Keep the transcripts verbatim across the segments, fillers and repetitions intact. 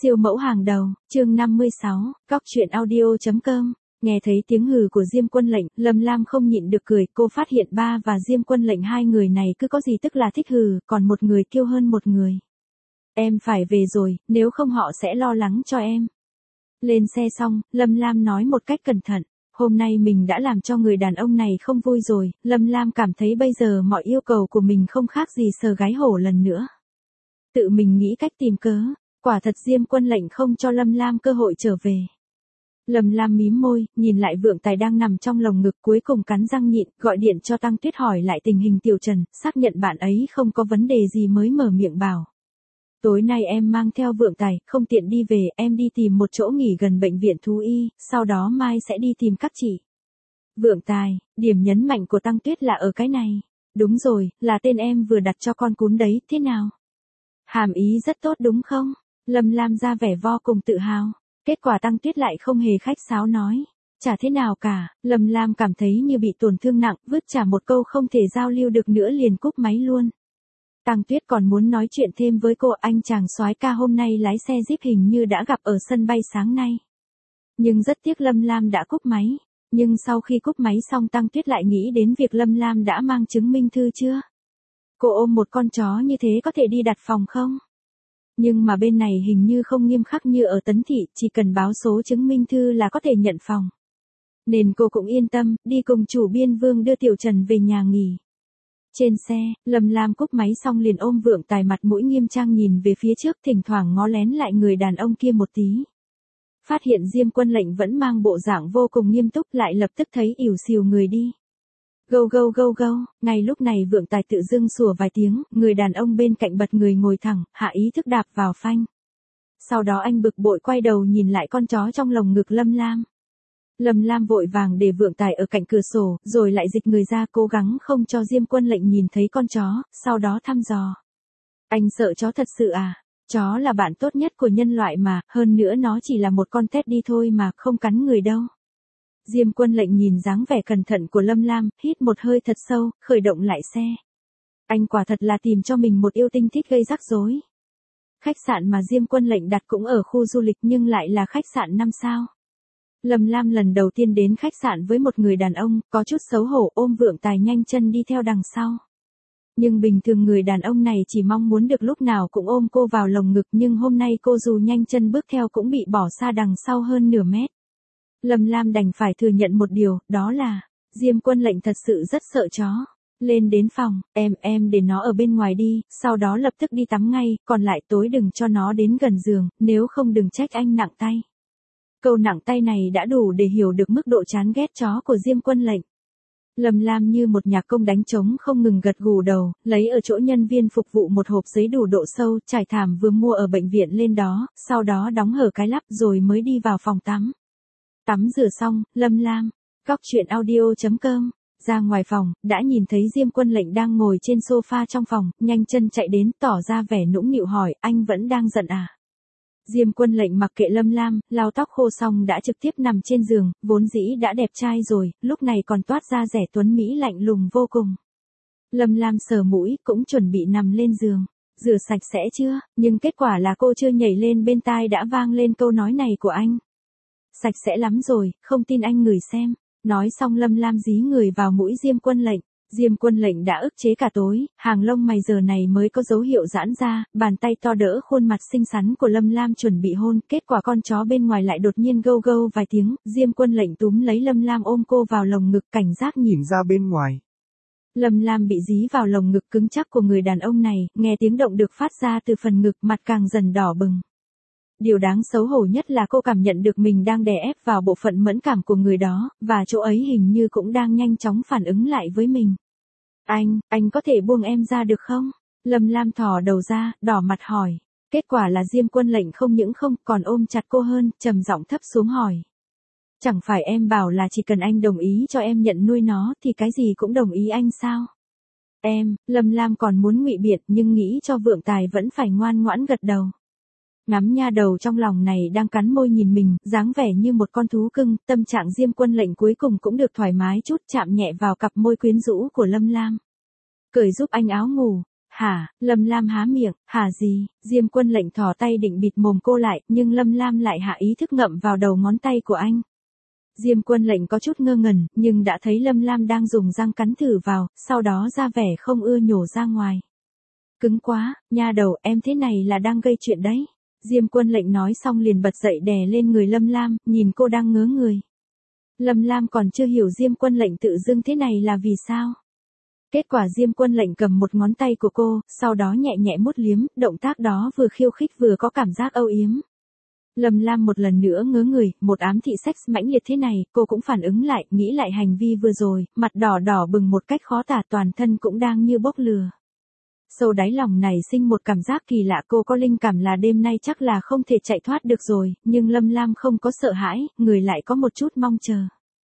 Siêu mẫu hàng đầu, chương năm mươi sáu, cóc truyện audio.com. Nghe thấy tiếng hừ của Diêm Quân Lệnh, Lâm Lam không nhịn được cười, cô phát hiện ba và Diêm Quân Lệnh hai người này cứ có gì tức là thích hừ, còn một người kiêu hơn một người. Em phải về rồi, nếu không họ sẽ lo lắng cho em. Lên xe xong, Lâm Lam nói một cách cẩn thận, hôm nay mình đã làm cho người đàn ông này không vui rồi, Lâm Lam cảm thấy bây giờ mọi yêu cầu của mình không khác gì sờ gáy hổ lần nữa. Tự mình nghĩ cách tìm cớ. Quả thật Diêm Quân Lệnh không cho Lâm Lam cơ hội trở về. Lâm Lam mím môi, nhìn lại Vượng Tài đang nằm trong lồng ngực, cuối cùng cắn răng nhịn, gọi điện cho Tăng Tuyết hỏi lại tình hình Tiểu Trần, xác nhận bạn ấy không có vấn đề gì mới mở miệng bảo. Tối nay em mang theo Vượng Tài, không tiện đi về, em đi tìm một chỗ nghỉ gần bệnh viện thú y, sau đó mai sẽ đi tìm các chị. Vượng Tài, điểm nhấn mạnh của Tăng Tuyết là ở cái này. Đúng rồi, là tên em vừa đặt cho con cún đấy, thế nào? Hàm ý rất tốt đúng không? Lâm Lam ra vẻ vô cùng tự hào. Kết quả Tăng Tuyết lại không hề khách sáo nói. Chả thế nào cả, Lâm Lam cảm thấy như bị tổn thương nặng, vứt trả một câu không thể giao lưu được nữa liền cúp máy luôn. Tăng Tuyết còn muốn nói chuyện thêm với cô, anh chàng soái ca hôm nay lái xe Jeep hình như đã gặp ở sân bay sáng nay. Nhưng rất tiếc Lâm Lam đã cúp máy. Nhưng sau khi cúp máy xong Tăng Tuyết lại nghĩ đến việc Lâm Lam đã mang chứng minh thư chưa? Cô ôm một con chó như thế có thể đi đặt phòng không? Nhưng mà bên này hình như không nghiêm khắc như ở Tấn Thị, chỉ cần báo số chứng minh thư là có thể nhận phòng. Nên cô cũng yên tâm, đi cùng chủ biên Vương đưa Tiểu Trần về nhà nghỉ. Trên xe, Lâm Lam cúp máy xong liền ôm Vượng Tài, mặt mũi nghiêm trang nhìn về phía trước, thỉnh thoảng ngó lén lại người đàn ông kia một tí. Phát hiện Diêm Quân Lệnh vẫn mang bộ dạng vô cùng nghiêm túc, lại lập tức thấy ỉu xìu người đi. Gâu gâu gâu gâu, ngay lúc này Vượng Tài tự dưng sủa vài tiếng, người đàn ông bên cạnh bật người ngồi thẳng, hạ ý thức đạp vào phanh. Sau đó anh bực bội quay đầu nhìn lại con chó trong lồng ngực Lâm Lam. Lâm Lam vội vàng để Vượng Tài ở cạnh cửa sổ, rồi lại dịch người ra cố gắng không cho Diêm Quân Lệnh nhìn thấy con chó, sau đó thăm dò. Anh sợ chó thật sự à? Chó là bạn tốt nhất của nhân loại mà, hơn nữa nó chỉ là một con tét đi thôi mà, không cắn người đâu. Diêm Quân Lệnh nhìn dáng vẻ cẩn thận của Lâm Lam, hít một hơi thật sâu, khởi động lại xe. Anh quả thật là tìm cho mình một yêu tinh thích gây rắc rối. Khách sạn mà Diêm Quân Lệnh đặt cũng ở khu du lịch nhưng lại là khách sạn năm sao. Lâm Lam lần đầu tiên đến khách sạn với một người đàn ông, có chút xấu hổ ôm Vượng Tài nhanh chân đi theo đằng sau. Nhưng bình thường người đàn ông này chỉ mong muốn được lúc nào cũng ôm cô vào lồng ngực, nhưng hôm nay cô dù nhanh chân bước theo cũng bị bỏ xa đằng sau hơn nửa mét. Lâm Lam đành phải thừa nhận một điều, đó là, Diêm Quân Lệnh thật sự rất sợ chó. Lên đến phòng, em, em để nó ở bên ngoài đi, sau đó lập tức đi tắm ngay, còn lại tối đừng cho nó đến gần giường, nếu không đừng trách anh nặng tay. Câu nặng tay này đã đủ để hiểu được mức độ chán ghét chó của Diêm Quân Lệnh. Lâm Lam như một nhạc công đánh trống không ngừng gật gù đầu, lấy ở chỗ nhân viên phục vụ một hộp giấy đủ độ sâu, trải thảm vừa mua ở bệnh viện lên đó, sau đó đóng hở cái lắp rồi mới đi vào phòng tắm. Tắm rửa xong, Lâm Lam, cóc truyện audio.com, ra ngoài phòng, đã nhìn thấy Diêm Quân Lệnh đang ngồi trên sofa trong phòng, nhanh chân chạy đến, tỏ ra vẻ nũng nịu hỏi, anh vẫn đang giận à? Diêm Quân Lệnh mặc kệ Lâm Lam, lau tóc khô xong đã trực tiếp nằm trên giường, vốn dĩ đã đẹp trai rồi, lúc này còn toát ra vẻ tuấn mỹ lạnh lùng vô cùng. Lâm Lam sờ mũi, cũng chuẩn bị nằm lên giường, rửa sạch sẽ chưa, nhưng kết quả là cô chưa nhảy lên bên tai đã vang lên câu nói này của anh. Sạch sẽ lắm rồi, không tin anh ngửi xem. Nói xong Lâm Lam dí người vào mũi Diêm Quân Lệnh. Diêm Quân Lệnh đã ức chế cả tối, hàng lông mày giờ này mới có dấu hiệu giãn ra, bàn tay to đỡ khuôn mặt xinh xắn của Lâm Lam chuẩn bị hôn, kết quả con chó bên ngoài lại đột nhiên gâu gâu vài tiếng, Diêm Quân Lệnh túm lấy Lâm Lam ôm cô vào lồng ngực, cảnh giác nhìn ra bên ngoài. Lâm Lam bị dí vào lồng ngực cứng chắc của người đàn ông này, nghe tiếng động được phát ra từ phần ngực, mặt càng dần đỏ bừng. Điều đáng xấu hổ nhất là cô cảm nhận được mình đang đè ép vào bộ phận mẫn cảm của người đó, và chỗ ấy hình như cũng đang nhanh chóng phản ứng lại với mình. Anh, anh có thể buông em ra được không? Lâm Lam thò đầu ra, đỏ mặt hỏi. Kết quả là Diêm Quân Lệnh không những không, còn ôm chặt cô hơn, trầm giọng thấp xuống hỏi. Chẳng phải em bảo là chỉ cần anh đồng ý cho em nhận nuôi nó thì cái gì cũng đồng ý anh sao? Em, Lâm Lam còn muốn ngụy biện nhưng nghĩ cho Vượng Tài vẫn phải ngoan ngoãn gật đầu. Ngắm nha đầu trong lòng này đang cắn môi nhìn mình, dáng vẻ như một con thú cưng, tâm trạng Diêm Quân Lệnh cuối cùng cũng được thoải mái chút, chạm nhẹ vào cặp môi quyến rũ của Lâm Lam. Cởi giúp anh áo ngủ, Hả, Lâm Lam há miệng, hả gì, Diêm Quân Lệnh thò tay định bịt mồm cô lại, nhưng Lâm Lam lại hạ ý thức ngậm vào đầu ngón tay của anh. Diêm Quân Lệnh có chút ngơ ngẩn, nhưng đã thấy Lâm Lam đang dùng răng cắn thử vào, sau đó ra vẻ không ưa nhổ ra ngoài. Cứng quá, nha đầu, em thế này là đang gây chuyện đấy. Diêm Quân Lệnh nói xong liền bật dậy đè lên người Lâm Lam, nhìn cô đang ngớ người. Lâm Lam còn chưa hiểu Diêm Quân Lệnh tự dưng thế này là vì sao. Kết quả Diêm Quân Lệnh cầm một ngón tay của cô, sau đó nhẹ nhẹ mút liếm, động tác đó vừa khiêu khích vừa có cảm giác âu yếm. Lâm Lam một lần nữa ngớ người, một ám thị sex mãnh liệt thế này, cô cũng phản ứng lại, nghĩ lại hành vi vừa rồi, mặt đỏ đỏ bừng một cách khó tả, toàn thân cũng đang như bốc lửa. Sâu đáy lòng này sinh một cảm giác kỳ lạ, cô có linh cảm là đêm nay chắc là không thể chạy thoát được rồi, nhưng Lâm Lam không có sợ hãi, người lại có một chút mong chờ.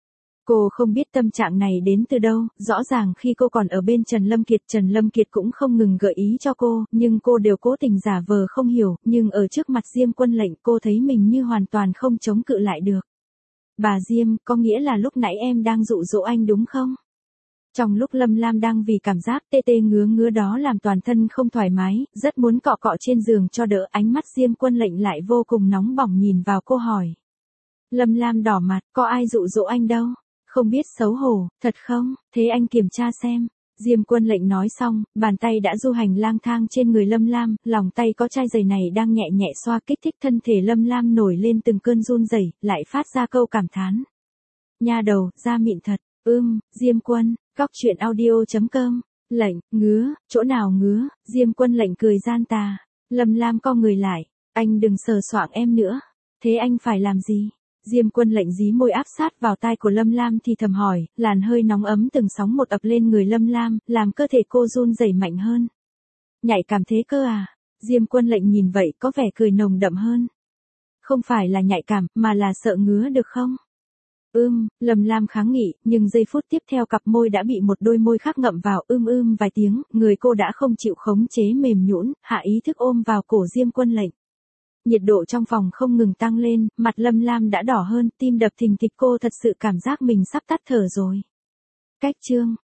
Cô không biết tâm trạng này đến từ đâu, rõ ràng khi cô còn ở bên Trần Lâm Kiệt, Trần Lâm Kiệt cũng không ngừng gợi ý cho cô, nhưng cô đều cố tình giả vờ không hiểu, nhưng ở trước mặt Diêm Quân Lệnh cô thấy mình như hoàn toàn không chống cự lại được. Bà Diêm, có nghĩa là lúc nãy em đang dụ dỗ anh đúng không? Trong lúc Lâm Lam đang vì cảm giác tê tê ngứa ngứa đó làm toàn thân không thoải mái, rất muốn cọ cọ trên giường cho đỡ, ánh mắt Diêm Quân Lệnh lại vô cùng nóng bỏng nhìn vào cô hỏi. Lâm Lam đỏ mặt, có ai dụ dỗ anh đâu? Không biết xấu hổ, thật không? Thế anh kiểm tra xem. Diêm Quân Lệnh nói xong, bàn tay đã du hành lang thang trên người Lâm Lam, lòng tay có chai giày này đang nhẹ nhẹ xoa, kích thích thân thể Lâm Lam nổi lên từng cơn run rẩy, lại phát ra câu cảm thán. Nha đầu, da mịn thật. Ưm, Diêm Quân, góc truyện audio chấm com. Lệnh, ngứa, chỗ nào ngứa? Diêm Quân Lệnh cười gian tà. Lâm Lam co người lại. Anh đừng sờ soạng em nữa. Thế anh phải làm gì? Diêm Quân Lệnh dí môi áp sát vào tai của Lâm Lam thì thầm hỏi, làn hơi nóng ấm từng sóng một ập lên người Lâm Lam, làm cơ thể cô run rẩy mạnh hơn. Nhạy cảm thế cơ à? Diêm Quân Lệnh nhìn vậy có vẻ cười nồng đậm hơn. Không phải là nhạy cảm, mà là sợ ngứa được không? Ưm, Lâm Lam kháng nghị, nhưng giây phút tiếp theo cặp môi đã bị một đôi môi khác ngậm vào, ưm ưm vài tiếng, người cô đã không chịu khống chế mềm nhũn, hạ ý thức ôm vào cổ Diêm Quân Lệnh. Nhiệt độ trong phòng không ngừng tăng lên, mặt Lâm Lam đã đỏ hơn, tim đập thình thịch, cô thật sự cảm giác mình sắp tắt thở rồi. Cách chương